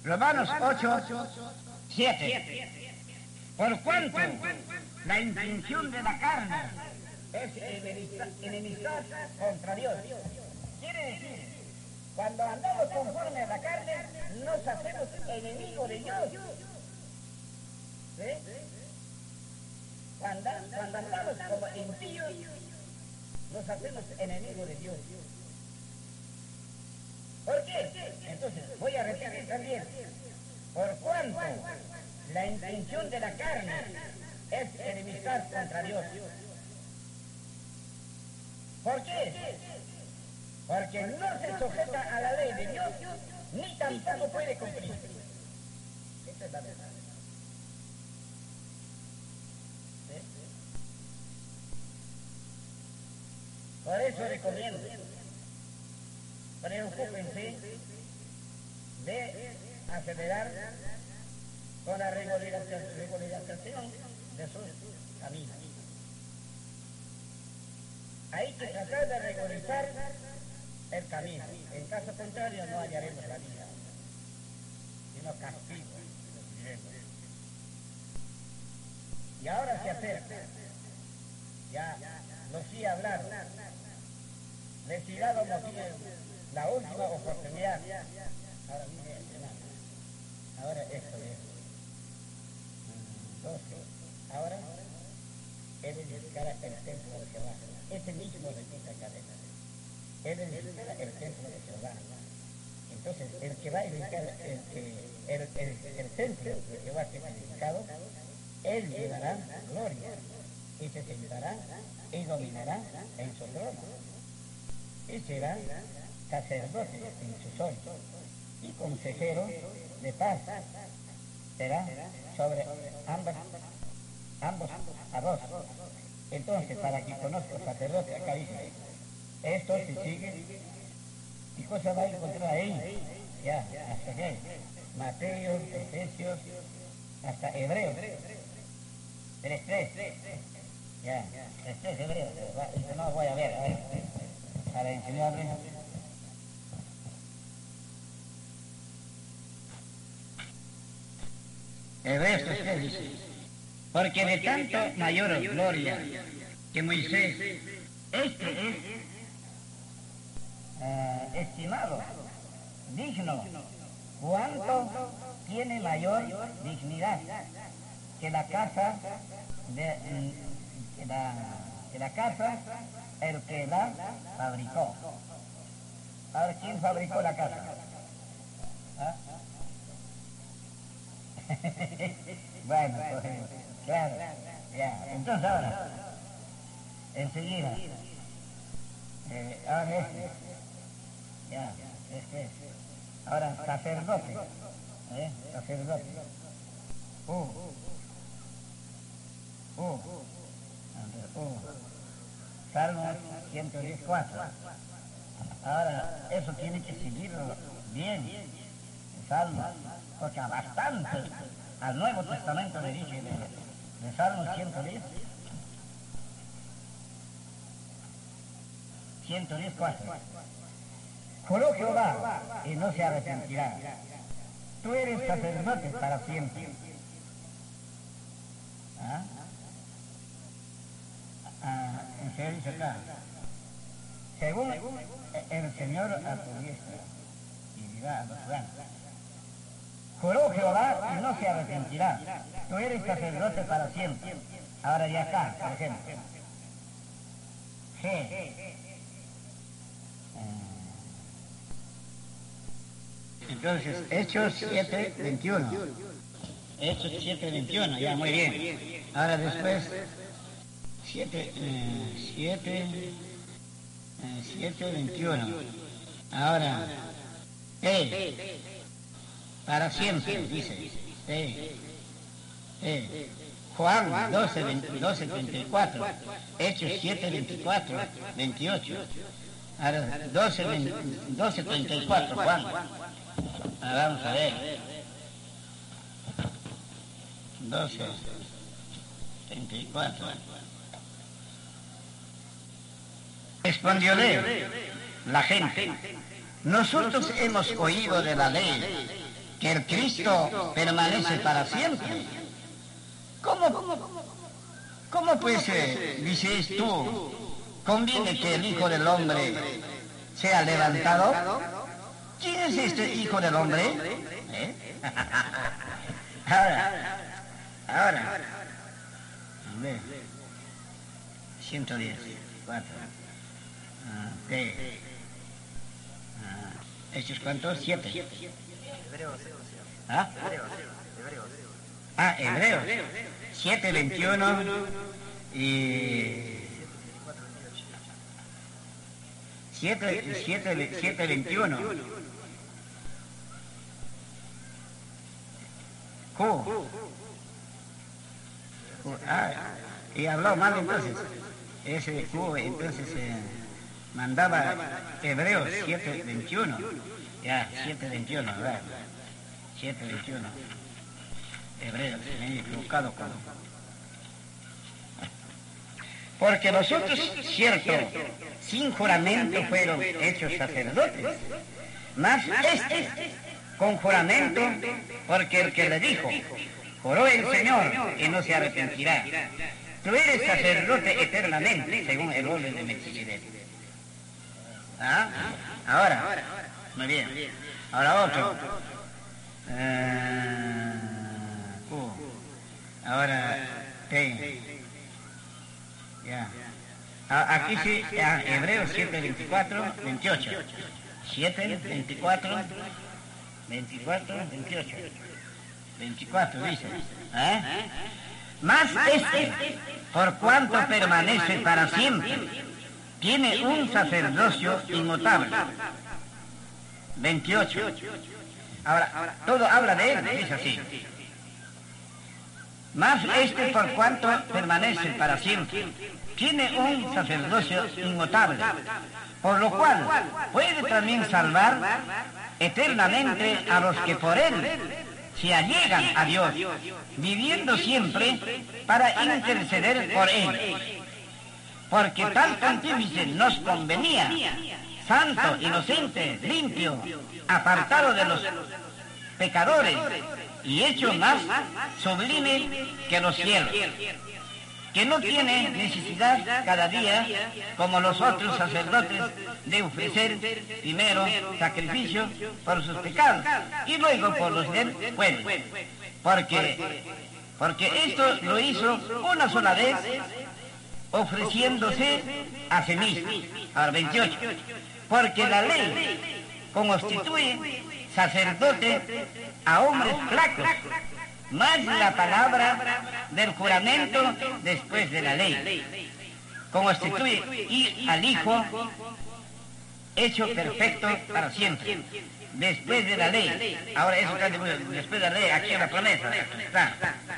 Romanos 8, 7. Por cuanto la intención de la carne es enemistad contra Dios. Quiere decir, cuando andamos conforme a la carne, nos hacemos enemigos de Dios. ¿Sí? Cuando andamos como impíos, nos hacemos enemigos de Dios. ¿Por qué? Entonces, voy a repetir también. Por cuanto la intención de la carne es enemistad contra Dios. ¿Por qué? Porque no se sujeta a la ley de Dios, ni tampoco puede cumplir. Esa es la verdad. ¿Sí? Por eso recomiendo, preocúpense de acelerar con la regularización de sus caminos. Hay que tratar de regularizar el camino. En caso contrario no hallaremos la vida, sino castigo. Y ahora se acerca, ya los sí hablaron, les he dado la última oportunidad. Ahora mire, ahora esto es 12. Ahora él edificará el templo de Jehová. Ese mismo repite cadena. Él edificará el templo de Jehová. Entonces, el que va a edificar el templo de Jehová que es edificado, él llevará gloria y se sentará y dominará en su trono. Y será sacerdote en su sol y consejero de paz. Será sobre ambos a dos. Entonces, para que conozca el sacerdote, acá dice, esto se sigue, ¿qué cosa va a encontrar ahí? Ya, hasta qué, Mateo, Efesios, hasta Hebreos, 3:3, ya, 3:3 Hebreos, no voy a ver, para enseñarles. Hebreos 3:3 dice, porque de tanto mayor gloria que Moisés, este es estimado, digno, cuanto tiene mayor dignidad que la casa el que la fabricó. Ahora, ¿quién fabricó la casa? ¿Ah? Bueno, pues, claro, ya. Entonces ahora, enseguida, ahora ya, ahora sacerdote, sacerdote, Salmo 114. Ahora, eso tiene que seguirlo bien, el Salmo, porque bastante al Nuevo Testamento le dije de Salmo 110, 110:4. Juró Jehová y no se arrepentirá. Tú eres sacerdote para siempre. En serio dice acá, según el Señor a tu diestra y dirá a los ciudadanos. Juró Jehová y no se arrepentirá. Tú eres sacerdote para siempre. Ahora ya acá, por ejemplo. Entonces, Hechos 7:21. Hechos 7:21, ya muy bien. Ahora después, 7:21. Ahora, para siempre, dice. Juan 12:34. Hechos 7:24, 28. Ahora, 12:34, Juan. Ahora vamos a ver. 12:34. Respondióle la gente, nosotros hemos oído de la ley que el Cristo permanece para siempre. ¿Cómo pues dices tú, conviene que el Hijo del Hombre sea levantado? ¿Quién es este Hijo del Hombre? Ahora, a ver, 110, 4, T, ¿estos cuántos? 7. ¿Ah? Hebreos. 7, 21 y 7, 21. Y habló mal entonces. Ese Q entonces mandaba Hebreos 7, 21. Ya, 7, 21, ¿verdad? 7, 21. Hebreos, me he equivocado con... Porque nosotros, cierto, sin juramento fueron hechos sacerdotes, mas este con juramento, porque el que le dijo, juró el Señor y no se arrepentirá. Tú eres sacerdote eternamente, según el orden de Melquisedec. Ahora, muy bien. Ahora otro. Ahora T. Ya. Aquí sí, Hebreos 7, 24, 28. 7, 24, 28. 24 dice. Mas este, por cuanto permanece para siempre, tiene un sacerdocio inmutable. 28. Ahora, todo habla de él, dice así. Mas este, por cuanto permanece para siempre, tiene un sacerdocio inmutable, por lo cual puede también salvar eternamente a los que por él se allegan a Dios, viviendo siempre para interceder por él. Porque tal pontífice nos convenía, santo, inocente, limpio, apartado de los pecadores y hecho más sublime que los cielos, que no tiene necesidad cada día, como los otros sacerdotes, de ofrecer primero sacrificio por sus pecados y luego por los del pueblo, porque esto lo hizo una sola vez, ofreciéndose a sí mismo. Ahora 28. Porque la ley constituye sacerdote a hombres flacos, más la palabra del juramento después de la ley constituye y al Hijo hecho perfecto para siempre después de la ley. Ahora eso está después de la ley, aquí en la promesa está.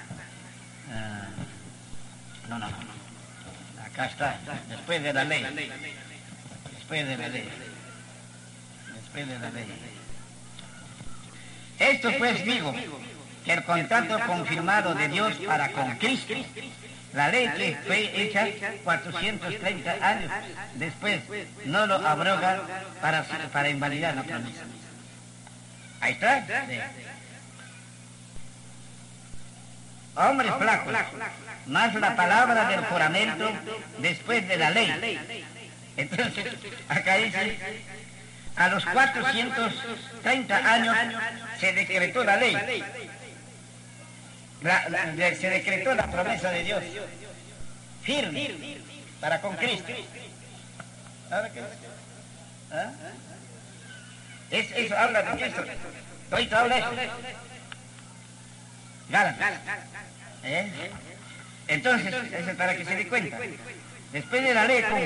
No, acá está, después de la ley. Esto pues digo, que el contrato confirmado de Dios para con Cristo, la ley que fue hecha 430 años después, no lo abroga para invalidar la promesa. Ahí está. Sí. Hombres flacos, más la palabra del juramento después de la ley. Entonces, acá dice, a los 430 años se decretó la ley. Se decretó la promesa de Dios firme para con Cristo. ¿Ahora qué? Eso habla de Cristo. Todo habla eso. Gálatas. Entonces, eso es para que se dé cuenta. Después de la ley,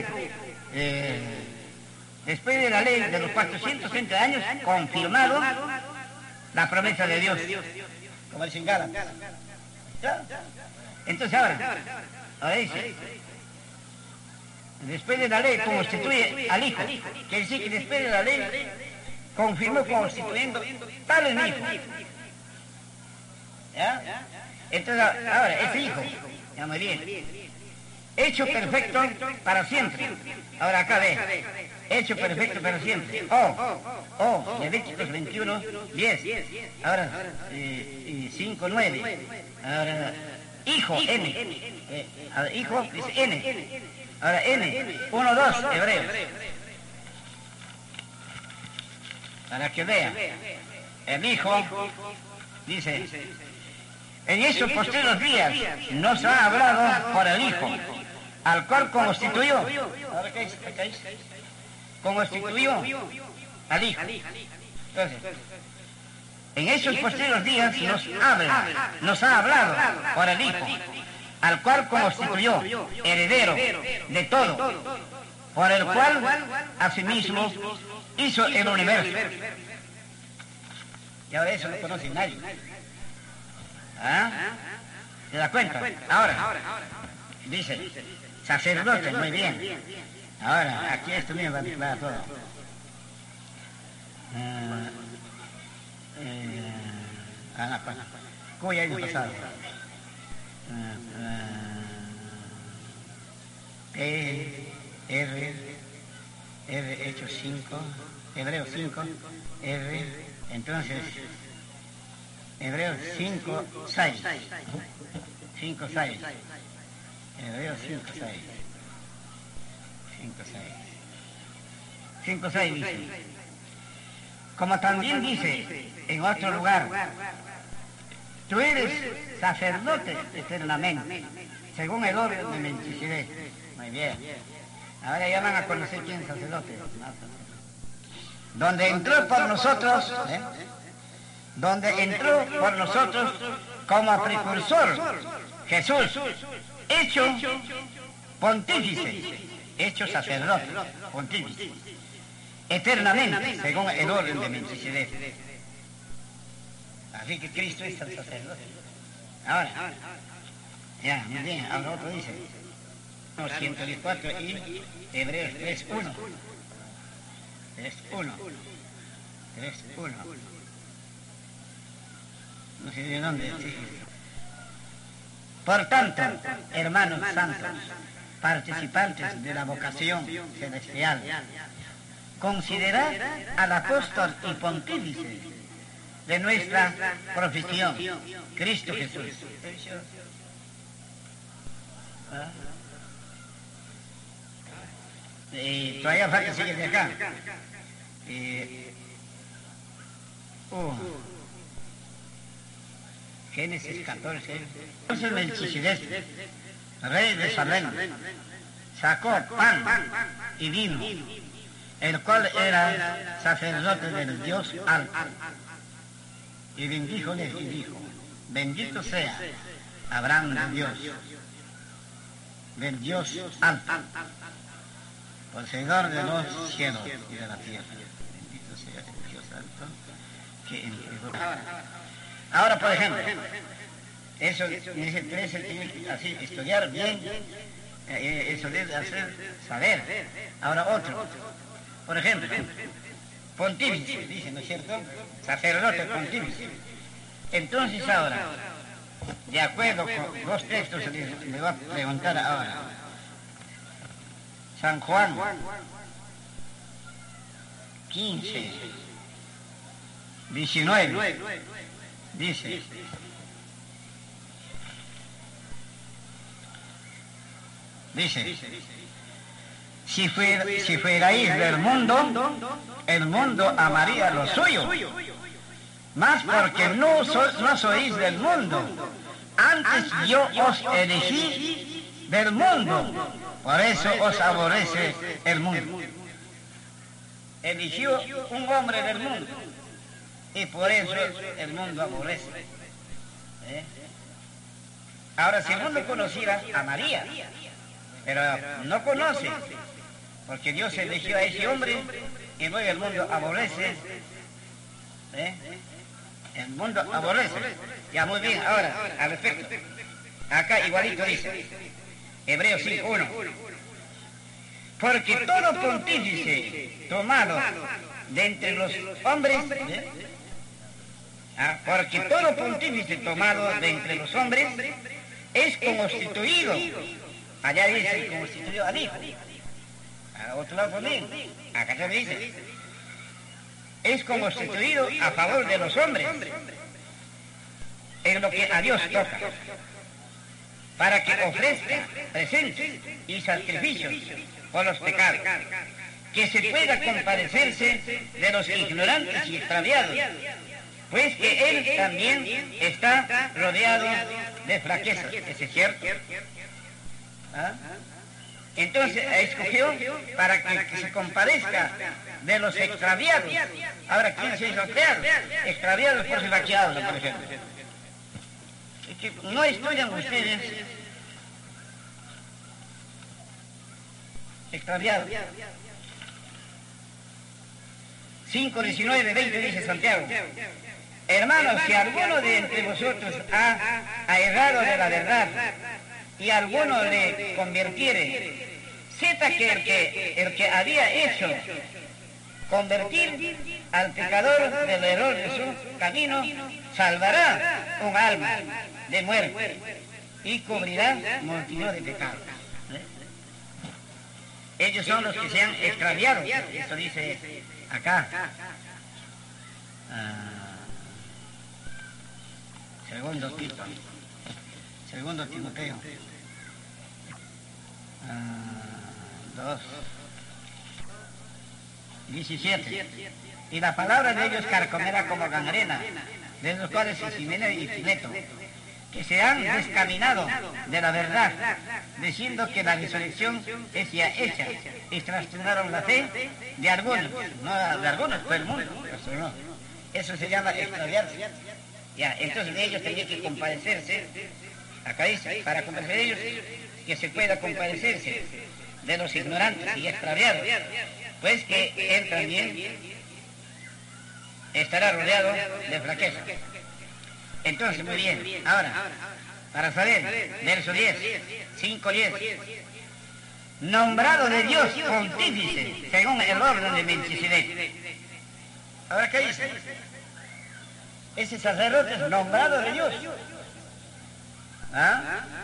después de la ley de los 430 años, confirmado la promesa de Dios. Como dicen Gálatas. Entonces ahora dice, después de la ley constituye al Hijo. Quiere decir que después de la ley confirmó constituyendo tal el Hijo. ¿Ya? Entonces ahora, ese Hijo, ya muy bien, hecho perfecto para siempre. Ahora acá ve, hecho perfecto para siempre. Levíticos 21, 10. Ahora, 5, 9. Ahora, hijo, N. Hijo, dice N. Ahora, N, 1, 2, Hebreos. Para que vea, el hijo, dice, en esos posteriores días nos ha hablado por el hijo, al cual constituyó. ¿Ahora qué dice? Constituyó al hijo. Entonces, en esos posteriores días nos ha hablado por el hijo, al cual constituyó heredero de todo, por el cual asimismo hizo el universo. Y ahora eso no conoce nadie. ¿Ah? ¿Se da cuenta? Ahora, dice, sacerdote, muy bien. Ahora, aquí esto mismo va a declarar todo. ¿Cómo año pasado? R, Hechos 5, Hebreos 5, entonces, Hebreos 5, 6. 5, 6. Hebreos 5, 6. 5, 6. 5, 6 dice. Como también dice en otro lugar, tú eres sacerdote eternamente, según el orden de Melquisedec. Muy bien. Ahora ya van a conocer quién es sacerdote. Donde entró por nosotros, como precursor, Jesús, hecho pontífice, hecho sacerdote, pontífice, eternamente, según el orden de Melquisedec. Así que Cristo es el sacerdote. Ahora, ya, muy bien, ahora otro dice, 114 y Hebreos 3:1. 3:1. No sé de dónde. Sí. Por tanto, hermanos santos, participantes de la vocación celestial, considerad al apóstol y pontífice de nuestra profesión, Cristo Jesús. Y todavía falta seguir de acá. Génesis 14. Entonces Melquisedec, rey de Salem, sacó pan y vino, el cual era sacerdote del Dios alto. Y bendíjoles y dijo, bendito sea Abraham del Dios alto, poseedor de los cielos y de la tierra. Bendito sea el Dios alto que entregó. Ahora, por ejemplo, eso dice 13, así, estudiar bien, eso debe hacer saber. Ahora otro, por ejemplo, pontífice, dice, ¿no es cierto? Sacerdote pontífice. Entonces ahora, de acuerdo con los textos, le voy a preguntar ahora. San Juan 15, 19, dice, si fuerais del mundo, el mundo amaría lo suyo, mas porque no sois del mundo, antes yo os elegí del mundo, por eso os aborrece el mundo. Eligió un hombre del mundo y por eso el mundo aborrece. Ahora, si el mundo conociera, amaría, pero no conoce, porque Dios eligió a ese hombre y luego el mundo aborrece. El mundo aborrece. Ya, muy bien, ahora, al respecto. Acá igualito dice, Hebreos 5:1. Porque todo pontífice tomado de entre los hombres, porque todo pontífice tomado de entre los hombres es constituido Allá dice, constituyó al Hijo. A otro lado también. Acá también dice, es constituido a favor de los hombres, en lo que a Dios toca, para que ofrezca presentes y sacrificios por los pecados, que se pueda compadecerse de los ignorantes y extraviados, pues que Él también está rodeado de flaquezas. ¿Eso es cierto? ¿Ah? Entonces escogió para que se compadezca de los extraviados. Ahora, ¿quién se hizo extraviados? Extraviados por ser vaqueados, por ejemplo. Es que no estudian ustedes extraviados. 5, 19, 20 dice Santiago: hermanos, si alguno de entre vosotros ha errado de la verdad y alguno le convirtiere, sepa que el que había hecho convertir al pecador del error de su camino salvará un alma de muerte y cubrirá multitud de pecados. Ellos son los que se han extraviado. Esto dice acá. Segundo Timoteo 2:17. Y la palabra de ellos carcomerá como gangrena, de los cuales Ximena y Fileto, que se han descaminado de la verdad, diciendo que la resurrección es ya hecha, y trastornaron la fe de algunos, no de algunos, todo el mundo, eso no. Eso se llama extraviarse. Ya, entonces de ellos tenía que compadecerse, acá dice, para compadecer de ellos, que se pueda compadecerse de los ignorantes y extraviados, pues que él también estará rodeado de flaqueza. Entonces, muy bien, ahora, para saber, verso 10, 5:10, nombrado de Dios pontífice, según el orden de Melquisedec. Ahora, ¿qué dice? Ese sacerdote es nombrado de Dios. ¿Ah?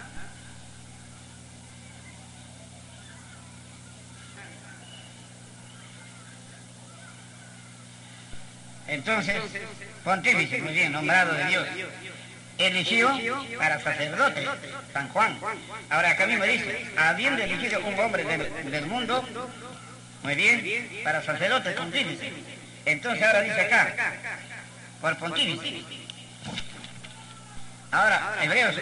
Entonces, pontífice, muy bien, nombrado de Dios, eligió para sacerdote, San Juan. Ahora acá mismo dice, habiendo elegido un hombre del mundo, muy bien, para sacerdote, pontífice. Entonces ahora dice acá, por pontífice. Ahora, Hebreos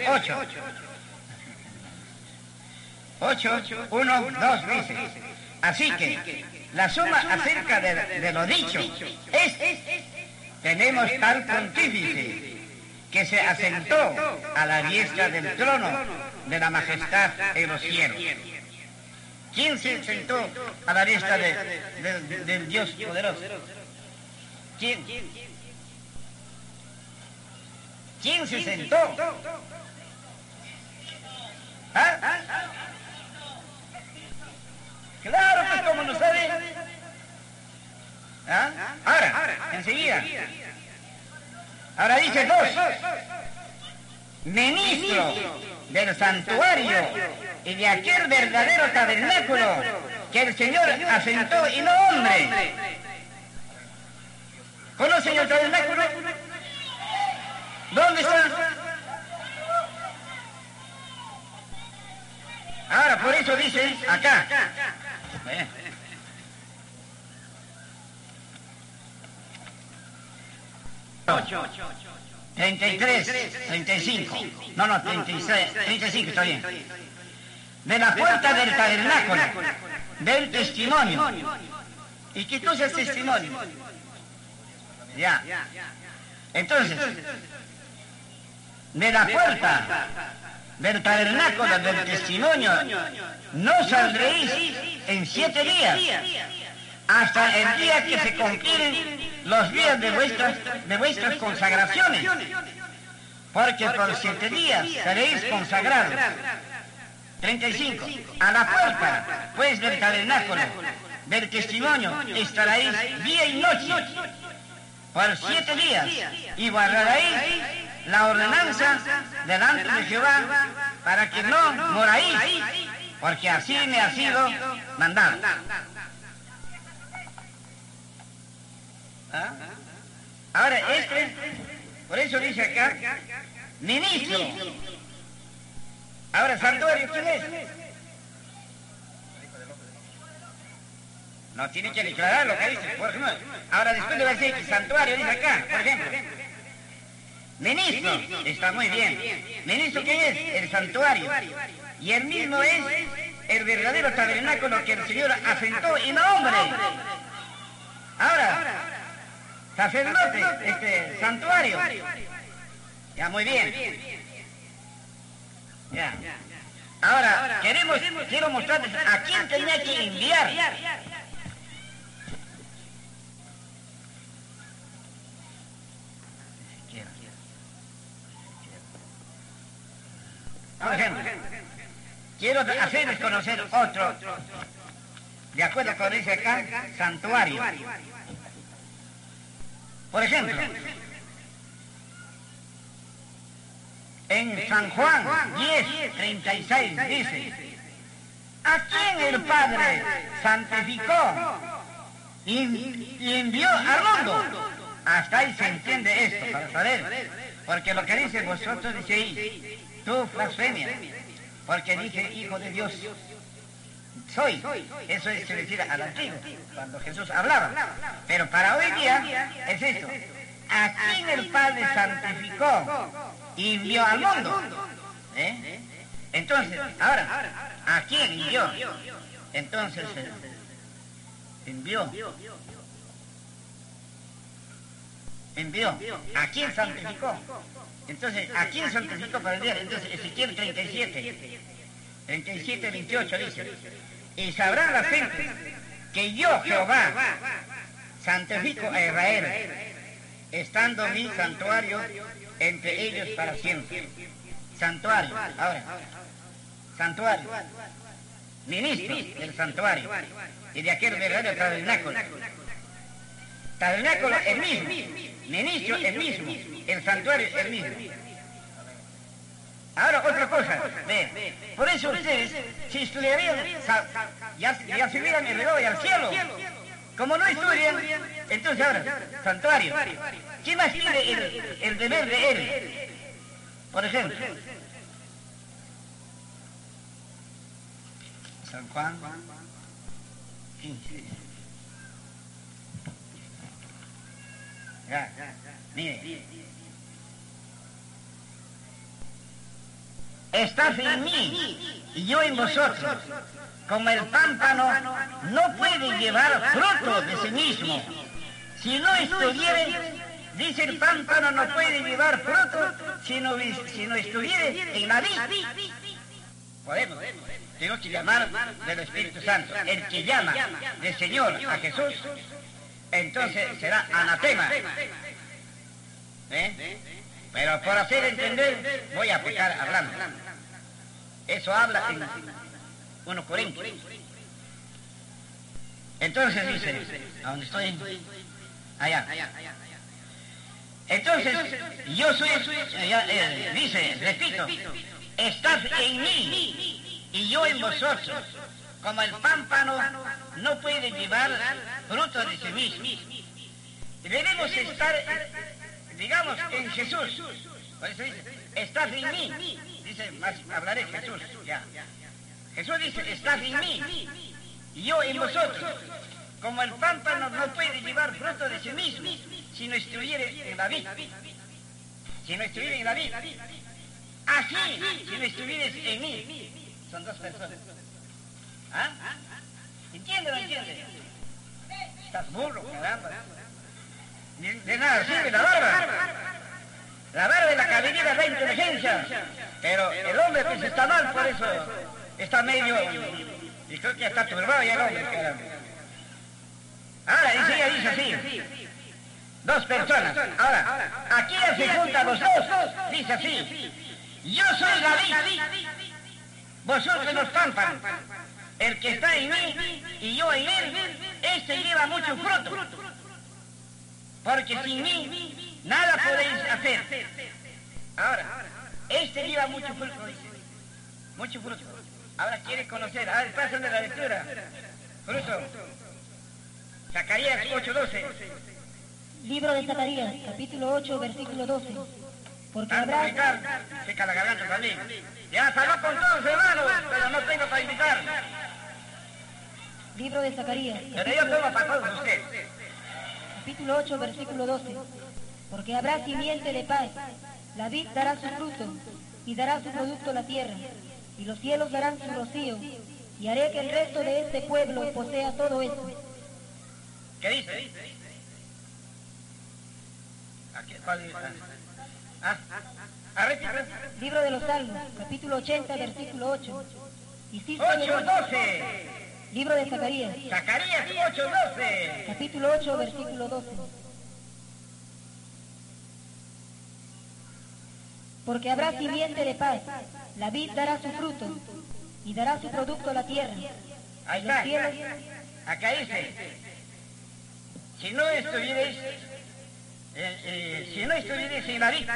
8:1-2 dice, así que la suma acerca de lo dicho es, tenemos tal pontífice que se asentó a la diestra del trono de la majestad en los cielos. ¿Quién se sentó a la diestra del Dios poderoso? ¿Quién? ¿Quién se sentó? ¿Ah? Claro, pues como no sabe. ¿Ah? Ahora, enseguida. Ahora dice 2. Ministro del santuario y de aquel verdadero tabernáculo que el Señor asentó y no hombre. ¿Conocen el tabernáculo? ¿Dónde está? Ahora, por eso dice acá. 33, 35. No, 36, 35 está bien. De la puerta del tabernáculo, del testimonio. ¿Y qué cosa es testimonio? Ya. Entonces, de la puerta del tabernáculo del testimonio no saldréis en 7 días, hasta el día que se cumplen los días de vuestras consagraciones, porque por 7 días seréis consagrados. 35. A la puerta, pues, del tabernáculo del testimonio estaréis día y noche, por 7 días, y guardaréis la ordenanza delante de Jehová, para que no moráis porque así me ha sido mandado. ¿Ah? Ahora, por eso dice acá, ministro. Ahora, santuario, ¿quién es? No, tiene que declarar lo que dice. Por ejemplo, ahora después le va a decir que santuario, dice acá, por ejemplo. Ministro, está muy bien. Ministro, ¿qué es? El santuario. Y el mismo es el verdadero tabernáculo que el Señor asentó en hombre. Ahora, sacerdote, santuario. Ya, muy bien. Ya. Ahora, quiero mostrarles a quién tenía que enviar. Por ejemplo, quiero hacerles conocer otro, de acuerdo con dice acá, santuario. Por ejemplo, en San Juan 10:36 dice, ¿a quién el Padre santificó y envió al mundo? Hasta ahí se entiende esto, para saber, porque lo que dice vosotros dice ahí, tú blasfemia, porque dije hijo de Dios soy. Eso es decir al antiguo, cuando Jesús hablaba. Pero para hoy día es esto. ¿A quién el Padre santificó y envió al mundo? Entonces, ahora, ¿a quién envió? Entonces, envió. ¿A quién santificó? Entonces, ¿a quién santificó para el día? Entonces, Ezequiel 37:28 dice, y sabrán la gente que yo, Jehová, santifico a Israel, estando mi santuario entre ellos para siempre. Santuario, ahora, santuario, ministro del santuario, y de aquel verdadero tabernáculo. Tabernáculo el mismo, ministro el mismo, el santuario el mismo. Ahora otra cosa, ve, por eso ustedes, si estudiarían, ya se hubieran elevado al cielo. Como no estudian, entonces ahora, santuario. ¿Qué más tiene el deber de él? Por ejemplo, San Juan 15. Ya, mire. Estás en mí y yo en vosotros. Como el pámpano no puede llevar fruto de sí mismo. Si no estuviere, dice el pámpano no puede llevar fruto si no estuviere en la vid. Podemos, tengo que llamar del Espíritu Santo. El que llama del Señor a Jesús, entonces será anatema. Pero por hacer entender, voy a pecar hablando. Eso habla en 1 Corintios. Entonces dice, ¿a dónde estoy? Allá. Entonces, yo soy, dice, repito, estás en mí y yo en vosotros. Como el pámpano no puede llevar fruto de sí mismo. Debemos estar, digamos, en Jesús. Por eso dice, estás en mí. Dice, más hablaré Jesús, ya. Jesús dice, estás en mí y yo en vosotros. Como el pámpano no puede llevar fruto de sí mismo si no estuviere en la vid. Si no estuviere en la vid. Así, si no estuvieres en mí. Son dos personas. ¿Ah? ¿Entiende o no entiende? Estás burro, caramba. De nada sirve la barba. La barba es la cabellera de la inteligencia. Pero el hombre pues está mal, por eso está medio... Y creo que ya está turbado ya el hombre, caramba. Ahora, ella dice así. Dos personas. Ahora, aquí se juntan los dos. Dice así. Yo soy la vid. Vosotros los pámpanos. El que está en mí y yo en él, este lleva mucho fruto. Porque sin mí nada podéis hacer. Ahora, este lleva mucho fruto, dice. Mucho fruto. Ahora quiere conocer. A ver, pasen de la lectura. Fruto. Zacarías 8:12. Libro de Zacarías, capítulo 8, versículo 12. Porque habrá... Seca la garganta también. Ya salud con todos, hermanos, pero no tengo para invitar. Libro de Zacarías. Pero yo tengo para todos ustedes. Capítulo 8, versículo 12. Porque habrá simiente de paz, la vid dará su fruto, y dará su producto la tierra, y los cielos darán su rocío, y haré que el resto de este pueblo posea todo eso. ¿Qué dice? Aquí, ¿cuál? Repita. Libro de los Salmos, capítulo 80, versículo 8. 8:12. Libro de Zacarías. Zacarías 8:12. Capítulo 8, versículo 12. Porque habrá simiente de paz, la vid dará su fruto, y dará su producto la tierra. Ahí Y los está. cielos... Acá dice, si no estuvierais en la vid.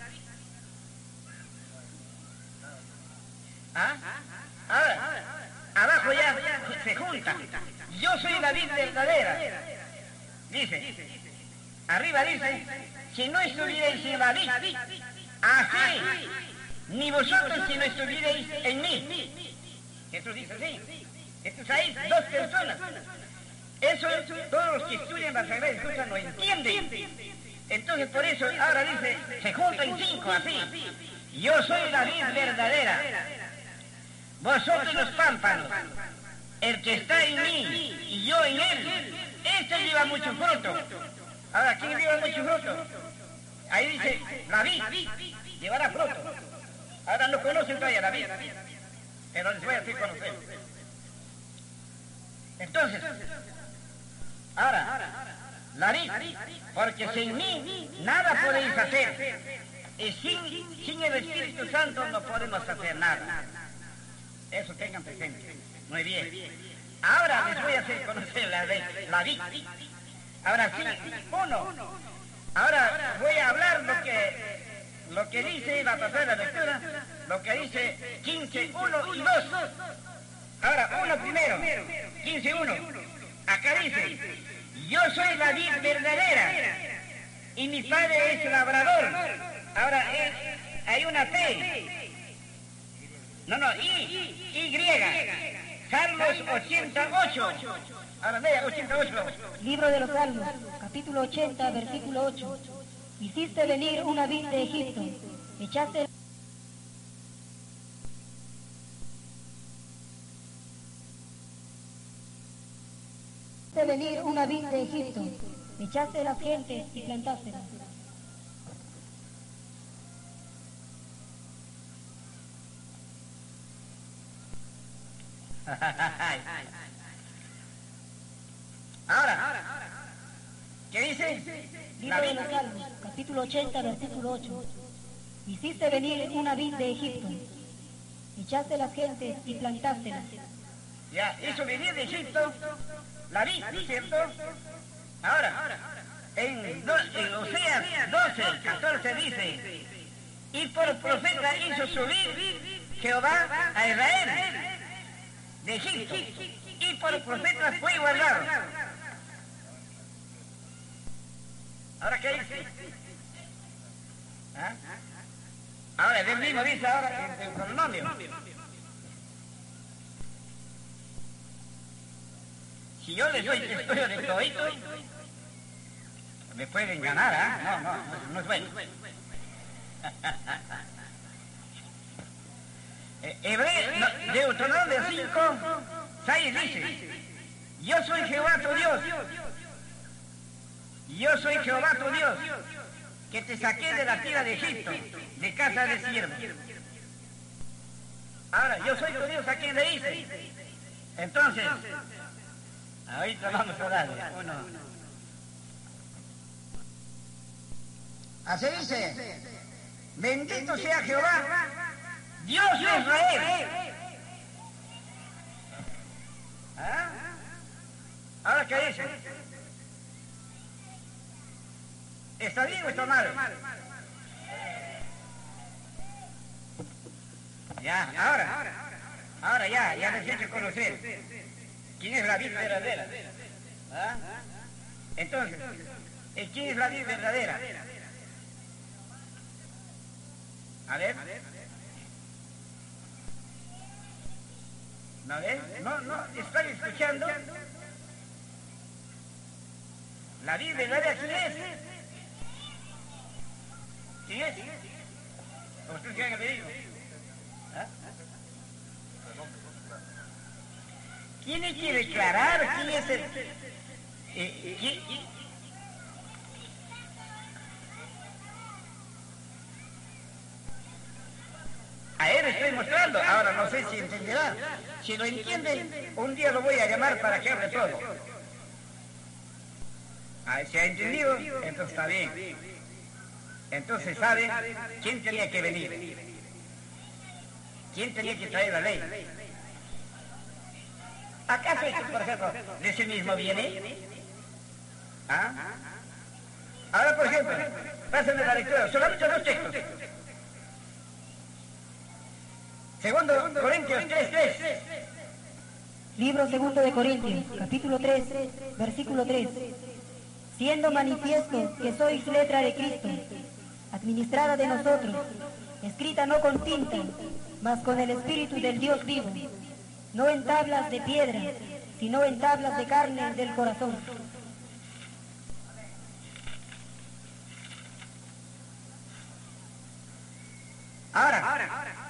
¿Ah? Ahora, abajo ya se junta. Yo soy la vid verdadera. Dice, arriba dice, si no estuvierais en la vid, así, ni vosotros si no estuvierais en mí. Jesús dice así. Entonces hay dos personas. Eso todos los que estudian la Sagrada Escritura no entienden. Entonces por eso ahora dice, se juntan 5 así. Yo soy la vid verdadera. Vosotros los pámpanos. El que está en mí y yo en él, este lleva mucho fruto. Ahora, ¿quién lleva mucho fruto? Ahí dice, la vid llevará fruto. Ahora no conocen todavía la vid, pero les voy a hacer conocer. Entonces, ahora, la vid, porque sin mí nada podéis hacer. Y sin el Espíritu Santo no podemos hacer nada. Eso tengan presente. Muy bien. Ahora les voy a hacer conocer la vid. Ahora sí, uno. Ahora voy a hablar lo que dice, va a pasar la lectura, lo que dice 15, 1 y 2. Ahora, uno primero, 15, 1. Acá dice, yo soy la vid verdadera y mi padre es labrador. Ahora, hay una T. No, Y. Salmos 88. Ahora vea, 88. Libro de los Salmos, capítulo 80, versículo 8. Hiciste venir una vid de Egipto, echaste... Hiciste venir una vid de Egipto, echaste las gentes y plantástelas. Ahora, ¿qué dice? Libro de los Salmos, capítulo 80, versículo 8. Hiciste venir una vid de Egipto, echaste las gentes y plantástelas. Ya, hizo venir de Egipto la vid, ¿cierto? Ahora, en Oseas 12, 14 dice, y por profeta hizo subir Jehová a Israel de Egipto, y por profeta fue guardado. ¿Ahora qué dice? ¿Ah? Ahora, el mismo dice ahora en Deuteronomio. Si yo les doy estudio de todito, me pueden ganar, ¿ah? No es bueno. Deuteronomio 5, 6 dice, yo soy Jehová tu Dios. Yo soy Jehová tu Dios, que te saqué de la tierra de Egipto, de casa de siervo. Ahora, yo soy tu Dios, ¿a quién le dice? Entonces, ahorita vamos a darle. Uno. Así dice, bendito sea Jehová, Dios de Israel. ¿Ah? ¿Ahora qué dice? ¿Está bien o está mal? Ya, ahora. Ahora ya les he hecho conocer quién es la vid verdadera. ¿Ah? Entonces, ¿quién es la vid verdadera? A ver. ¿No ves? No, ¿están escuchando? La vid verdadera, ¿quién es? ¿Quién es? ¿O ustedes qué han pedido? ¿Ah? ¿Quién quiere declarar quién es el...? A él estoy mostrando, ahora no sé si entenderá. Si lo entiende, un día lo voy a llamar para que hable todo. Si ha entendido, entonces está bien. Entonces sabe quién tenía que venir. ¿Quién tenía que traer la ley? ¿Acaso esto, por ejemplo, de ese mismo viene? ¿Ah? Ahora, por ejemplo, pásenme la lectura, solamente dos textos. Segundo Corintios 3:3. Libro segundo de Corintios, capítulo 3, versículo 3. Siendo manifiesto que sois letra de Cristo, administrada de nosotros, escrita no con tinta, mas con el Espíritu del Dios vivo, no en tablas de piedra, sino en tablas de carne del corazón. Ahora,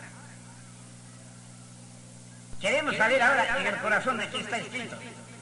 queremos saber ahora en el corazón de quién está escrito.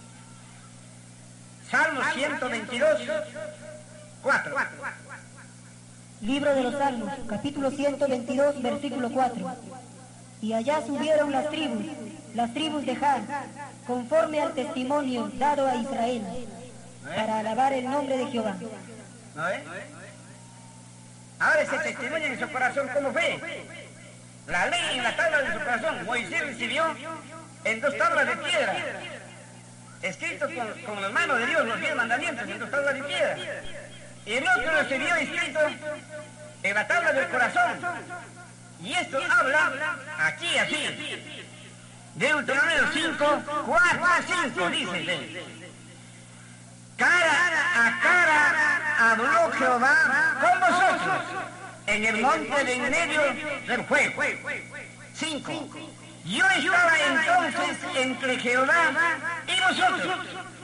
Salmo 122, 4. Libro de los Salmos, capítulo 122, versículo 4. Y allá subieron las tribus de Jah, conforme al testimonio dado a Israel, para alabar el nombre de Jehová. ¿No es? Ahora ese testimonio en su corazón, ¿cómo fue? La ley en la tabla de su corazón. Moisés recibió en 2 tablas de piedra, escrito con las manos de Dios, los 10 mandamientos en 2 tablas de piedra. Y el otro recibió escrito en la tabla del corazón. Y esto habla aquí así. Deuteronomio 5, 4 a 5, dice. Cara a cara habló Jehová con vosotros en el monte de en medio del fuego. 5. Yo estaba entonces entre Jehová y vosotros.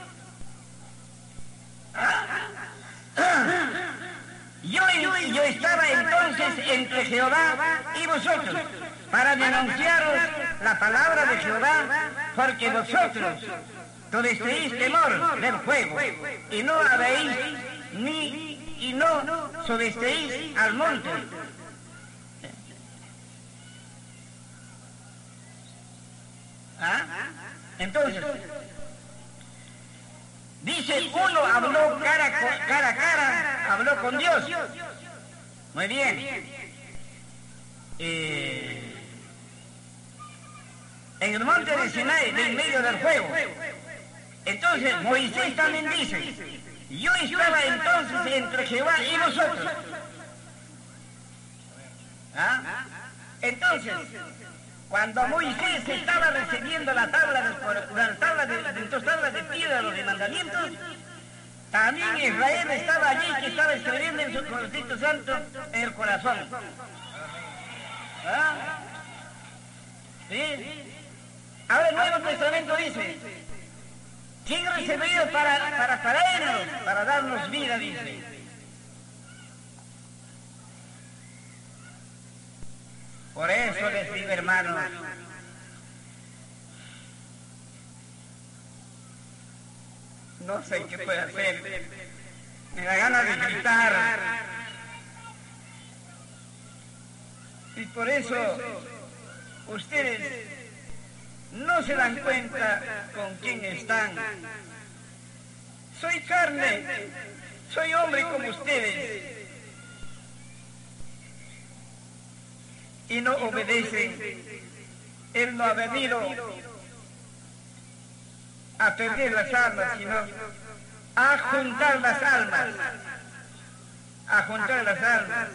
Yo estaba entonces entre Jehová y vosotros para denunciaros la palabra de Jehová, porque vosotros tuvisteis temor del fuego y no habéis y no subisteis al monte. Entonces, dice, uno habló cara a cara, habló con Dios. Muy bien. En el monte de Sinai, en medio del fuego. Entonces, Moisés también dice, yo estaba entonces entre Jehová y vosotros. Entonces, cuando Moisés estaba recibiendo la tabla de 2 tablas de piedra, los mandamientos, también Israel estaba allí, que estaba escribiendo en su Espíritu Santo en el corazón. ¿Sí? Ahora el Nuevo Testamento dice, ¿quién recibió para traernos, para darnos vida, dice? Por eso les digo, hermanos, no sé qué puede hacer, me da ganas de gritar, y por eso ustedes no se dan cuenta con quién están. Soy carne, soy hombre como ustedes, y no obedecen. Él no ha venido a perder las almas, sino a juntar las almas,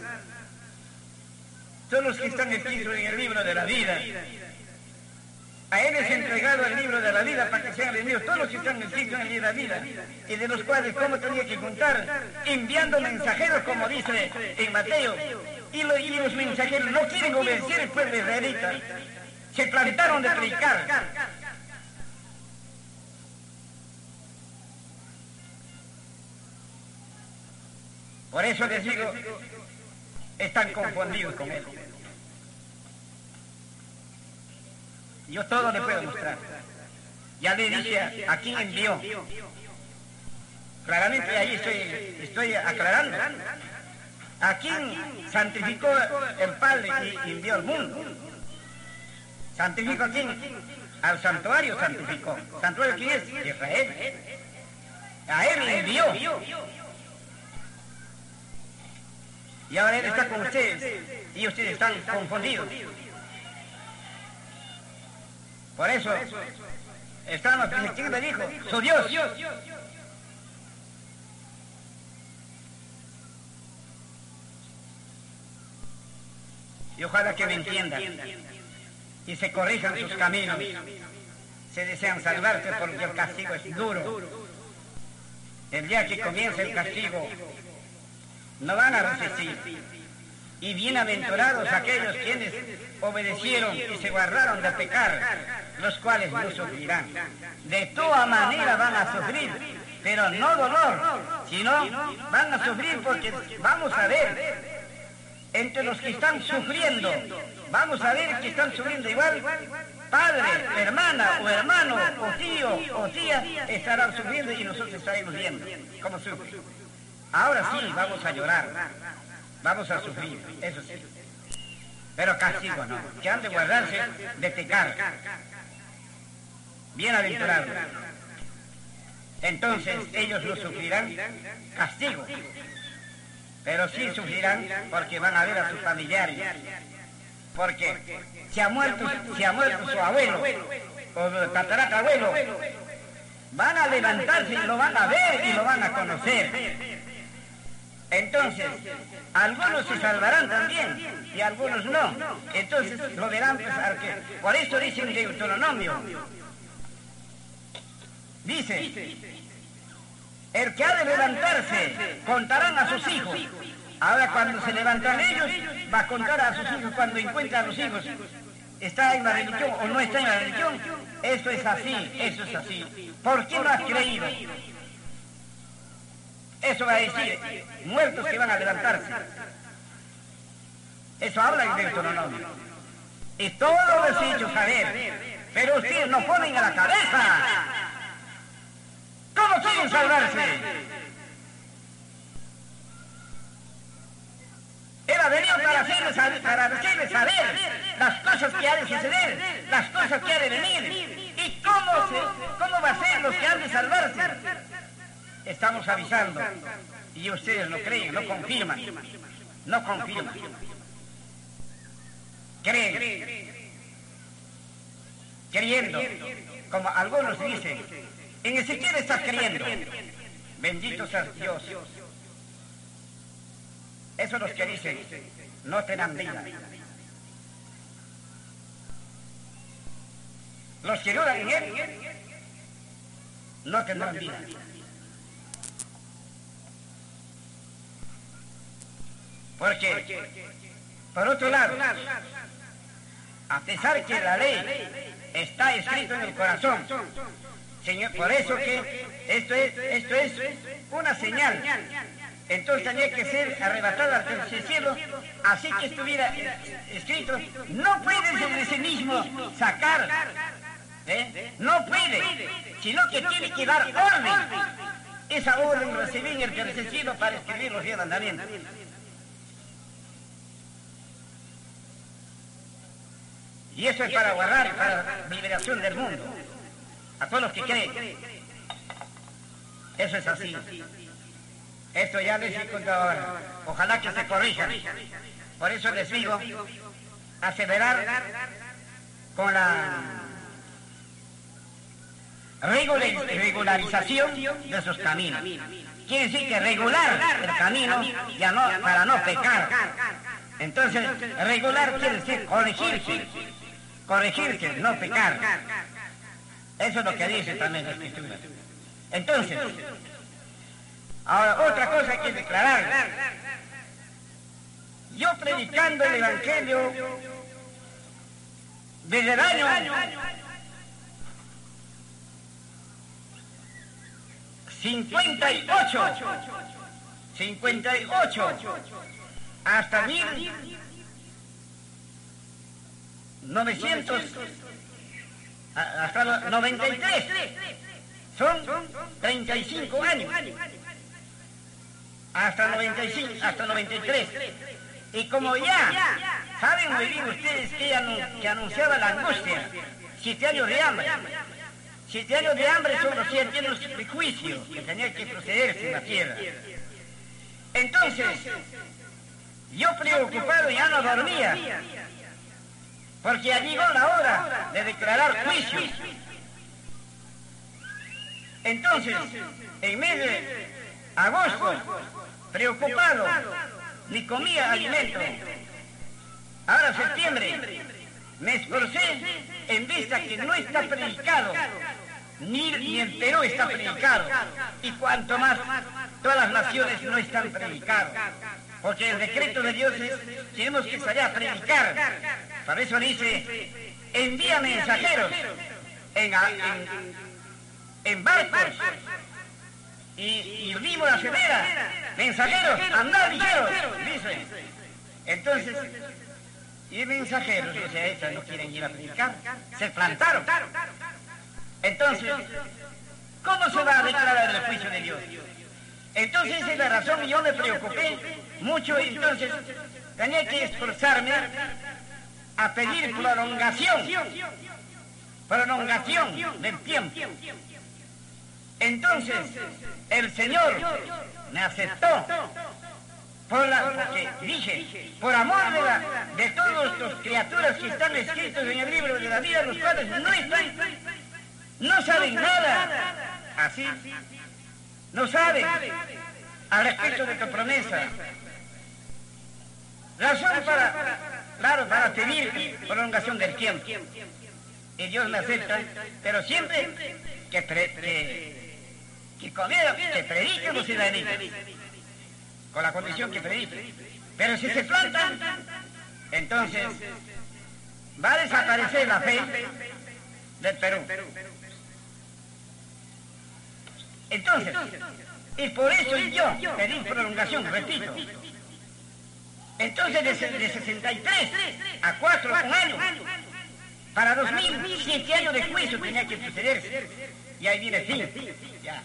son los que están escritos en el libro de la vida. A él es entregado el libro de la vida para que sean reunidos todos los que están escritos en el libro de la vida, y de los cuales, ¿cómo tenía que contar? Enviando mensajeros, como dice en Mateo, y los mensajeros no quieren obedecer el pueblo israelita, se plantaron de predicar. Por eso les digo, están confundidos con él. Yo todo le puedo mostrar. Ya le dije a quién envió. Claramente ahí estoy aclarando. A quién santificó el Padre y envió al mundo. ¿Santificó a quién? Al santuario santificó. ¿Santuario quién es? Israel. A él envió. Y ahora él está con ustedes y ustedes están confundidos. Por eso, estamos, ¿quién me dijo? Su Dios. Y ojalá que me entiendan y se corrijan sus caminos. Se desean salvarse porque el castigo es duro. El día que comience el castigo, no van a resistir. Y bienaventurados aquellos quienes obedecieron y se guardaron de pecar, los cuales no sufrirán. De toda manera van a sufrir, pero no dolor, sino van a sufrir porque vamos a ver, entre los que están sufriendo, vamos a ver que están sufriendo igual, padre, hermana o hermano o tío o tía estarán sufriendo y nosotros estaremos viendo cómo sufren. Ahora sí vamos a llorar, vamos a sufrir, eso sí. Pero castigo no, que han de guardarse de pecar. Bienaventurados. Entonces ellos no sufrirán castigo, pero sí sufrirán porque van a ver a sus familiares. Porque se ha muerto su abuelo o tatarabuelo, van a levantarse y lo van a ver y lo van a conocer. Entonces, algunos se salvarán también y algunos no. Entonces lo verán pensar que... Por eso dice en Deuteronomio, dice, el que ha de levantarse contarán a sus hijos. Ahora cuando se levantan ellos, va a contar a sus hijos cuando encuentra a los hijos. ¿Está en la religión o no está en la religión? Eso es así, eso es así. ¿Por qué no has creído? Eso va a decir, muertos que van a levantarse. Eso habla en Deuteronomio. Y todo lo he hecho saber, pero ustedes no ponen a la cabeza. ¿Cómo quieren salvarse? Él ha venido para hacerles saber las cosas que han de suceder, las cosas que han de venir. ¿Y cómo va a ser los que han de salvarse? Estamos avisando y ustedes no creen, no confirman, creen, creyendo, como algunos dicen, en Ezequiel estás creyendo, bendito sea Dios. Esos los que dicen, no tendrán vida. Los que dudan en él, no tendrán vida. Porque, por otro lado, a pesar que la ley está escrita en el corazón, Señor, por eso que esto es una señal. Entonces tenía que ser arrebatada al tercer cielo, así que estuviera escrito, no puede de sí mismo sacar, no puede, sino que tiene que dar orden. Esa orden recibí en el tercer cielo para escribir los 10 mandamientos. Y eso es para guardar, para la liberación del mundo, a todos los que creen. Eso es así. Esto ya les he contado ahora. Ojalá que se corrijan. Por eso les digo, aseverar con la regularización de sus caminos. Quiere decir que regular el camino ya no, para no pecar. Entonces, regular quiere decir corregirse. corregirse, no pecar. Eso es lo que dice también la Escritura. Entonces, ahora otra cosa hay que declarar. Yo predicando el Evangelio desde el año 58 hasta 1900, hasta los 93, son 35 años, hasta 95, hasta 93. Y como ya saben muy bien ustedes que anunciaba la angustia, 7 años de hambre. 7 años de hambre son los 7 años de juicio que tenía que procederse en la tierra. Entonces, yo preocupado ya no dormía, porque ya llegó la hora de declarar juicio. Entonces, en mes de agosto, preocupado, ni comía alimento. Ahora septiembre, me esforcé en vista que no está predicado, ni en Perú está predicado, y cuanto más todas las naciones no están predicadas, porque el decreto de Dios es, tenemos que salir a predicar. Por eso dice, envía mensajeros en barcos y víbora severa, mensajeros, andad ligeros, dice. Entonces, y mensajeros, o sea, estos no quieren ir a predicar, se plantaron. Entonces, ¿cómo se va a declarar el juicio de Dios? Entonces, esa es la razón, yo me preocupé mucho, y entonces tenía que esforzarme a pedir prolongación del tiempo. Entonces, el Señor me aceptó, porque dije, por amor de todas las criaturas que están escritos en el libro de la vida, los cuales no saben nada, así, no saben al respecto de tu promesa. Razón para pedir prolongación del tiempo. Y Dios me acepta, pero siempre que prediquen los israelitas, con la condición que prediquen. Pero si se plantan, entonces va a desaparecer la fe del Perú. Entonces, y por eso yo pedí prolongación, repito. Entonces, de 63 a 4 años, para 2007 años de juicio tenía que sucederse. Y ahí viene el fin. Ya.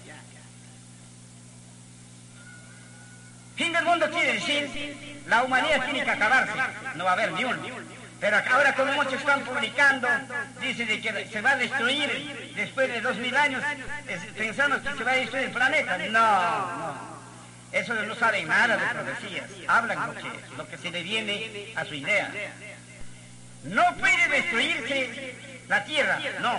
Fin del mundo quiere decir, la humanidad tiene que acabarse, no va a haber ni uno. Pero ahora, como muchos están publicando, dicen de que se va a destruir después de 2000 años, pensando que se va a destruir el planeta. No. Eso no saben nada de profecías, hablan lo que se le viene a su idea. No puede destruirse la tierra, no.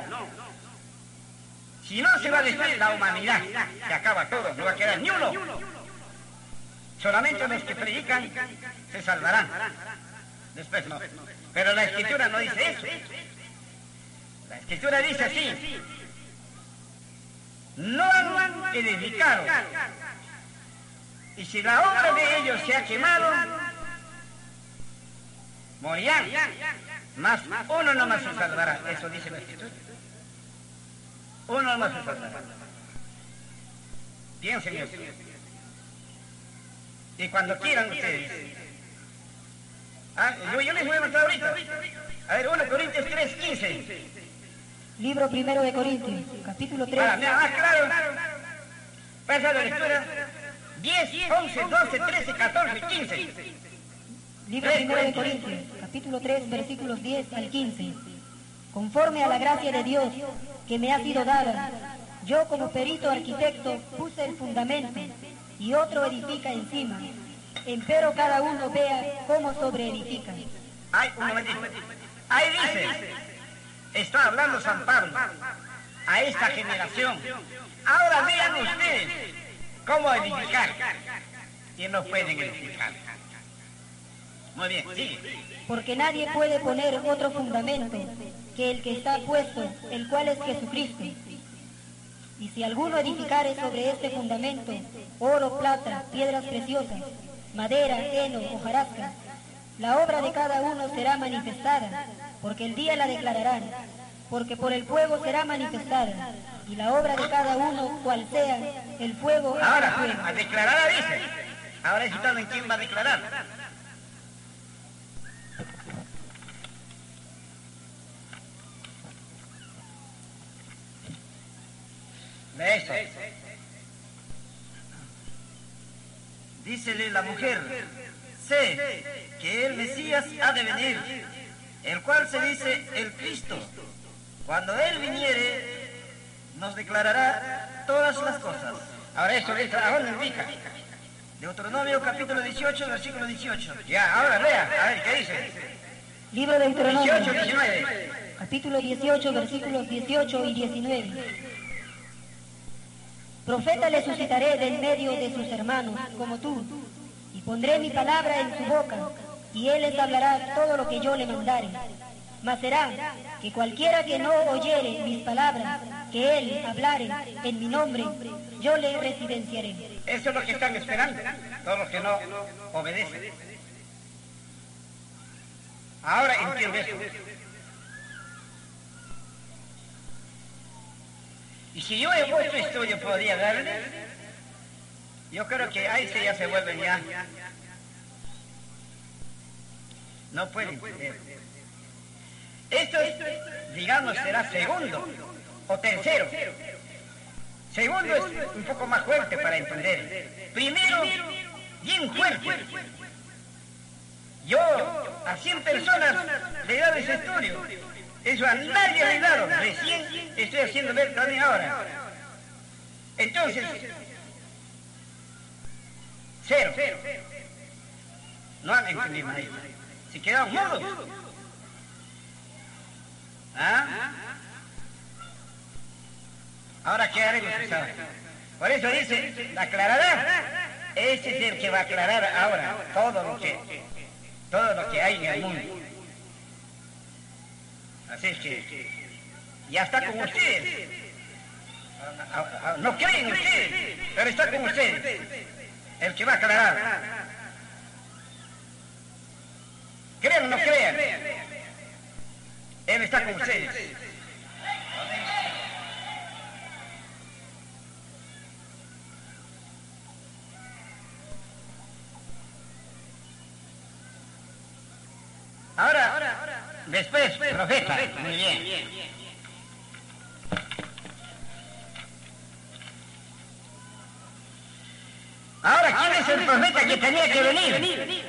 Si no, se va a destruir la humanidad, se acaba todo, no va a quedar ni uno. Solamente los que predican se salvarán. Después no. Pero la Escritura no dice eso. La Escritura dice así: no han edificado, y si la obra de ellos se ha quemado, morirán, mas uno nomás se salvará. Eso dice la Escritura. Uno nomás se salvará. Piensen eso. Y cuando quieran ustedes. Yo les voy a mostrar ahorita. A ver, 1 Corintios 3:15. Libro primero de Corintios, capítulo 3. Más claro. Pasa la lectura. 10, 11, 12, 13, 14, 15. Libro primero de Corintios, capítulo 3, versículos 10 al 15. Conforme a la gracia de Dios que me ha sido dada, yo como perito arquitecto puse el fundamento y otro edifica encima. Empero cada uno vea cómo sobreedifica. Un momentito. Ahí dice, está hablando San Pablo a esta generación. Ahora vean ustedes cómo edificar. Y no pueden edificar. Muy bien, sigue. Porque nadie puede poner otro fundamento que el que está puesto, el cual es Jesucristo. Y si alguno edificare sobre este fundamento oro, plata, piedras preciosas, madera, heno, hojarasca, la obra de cada uno será manifestada, porque el día la declarará, porque por el fuego será manifestada, y la obra de cada uno, cual sea, el fuego es el Ahora, fuego. a declarar dice. Ahora estamos en quién va a declarar. De eso. Dícele la mujer, sé que el Mesías ha de venir, el cual se dice el Cristo. Cuando Él viniere, nos declarará todas las cosas. Ahora esto, ¿a dónde indica? Deuteronomio capítulo 18, versículo 18. Ya, ahora lea, a ver, ¿qué dice? Libro de Deuteronomio, 18, 19. capítulo 18, versículos 18 y 19. Profeta le suscitaré del medio de sus hermanos, como tú, y pondré mi palabra en su boca, y él les hablará todo lo que yo le mandare. Mas será que cualquiera que no oyere mis palabras, que él hablare en mi nombre, yo le residenciaré. Eso es lo que están esperando, todos los que no obedecen. Ahora entiendo esto. Y si yo he puesto esto, yo podría darle. Yo creo que ahí sí ya se vuelven ya. No pueden entender. Esto, digamos, será segundo o tercero. Segundo es un poco más fuerte para entender. Primero, bien fuerte. Yo a 100 personas le he dado ese estudio. Eso a nadie le he dado. Recién estoy haciendo ver también ahora. Entonces, cero. No han entendido nada. Se quedaron mudos. ¿Ah? Ahora, ¿qué haremos? Por eso dice, la aclarará. Ese es el que va a aclarar ahora todo lo que hay en el mundo. Así es que ya está con ustedes. No creen ustedes, pero está con ustedes. El que va a aclarar. Crean o no crean. Él está con ustedes. Ahora, después, profeta. Muy bien. Ahora, ¿quién es el profeta que tenía que venir?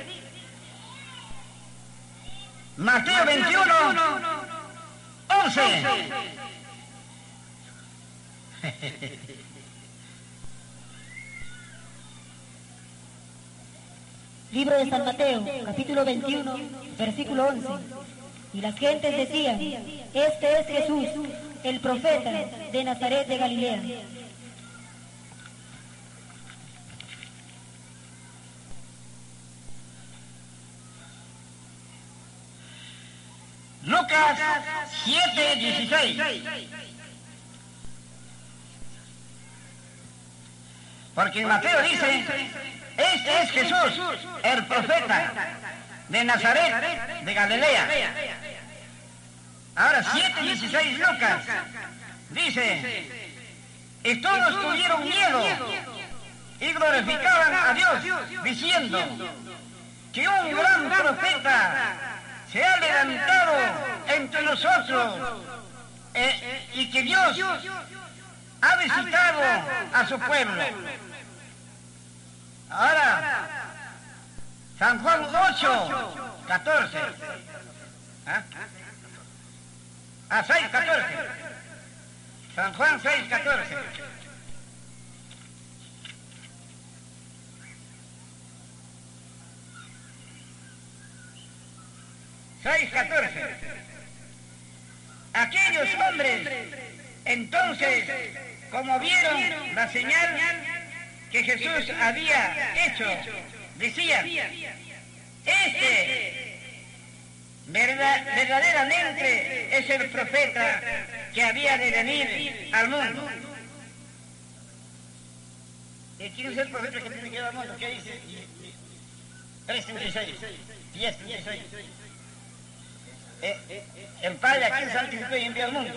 Mateo 21, 11. Libro de San Mateo, capítulo 21, versículo 11. Y las gentes decían, este es Jesús, el profeta de Nazaret de Galilea. Lucas 7, 16. Porque en Mateo dice, este es Jesús, el profeta de Nazaret de Galilea. Ahora 7, 16 Lucas dice, y todos tuvieron miedo y glorificaban a Dios, diciendo que un gran profeta se ha levantado entre nosotros y que Dios ha visitado a su pueblo. Ahora, San Juan 8, 14. 6, 14. San Juan 6, 14. Aquellos hombres, entonces, como vieron la señal que Jesús había hecho, decían, Este verdaderamente es el profeta que había de venir al mundo. ¿Y quién es el profeta que tiene que ir al mundo? ¿Qué dice? 3:36, 10:36. El Padre a quien santificó y envió al mundo.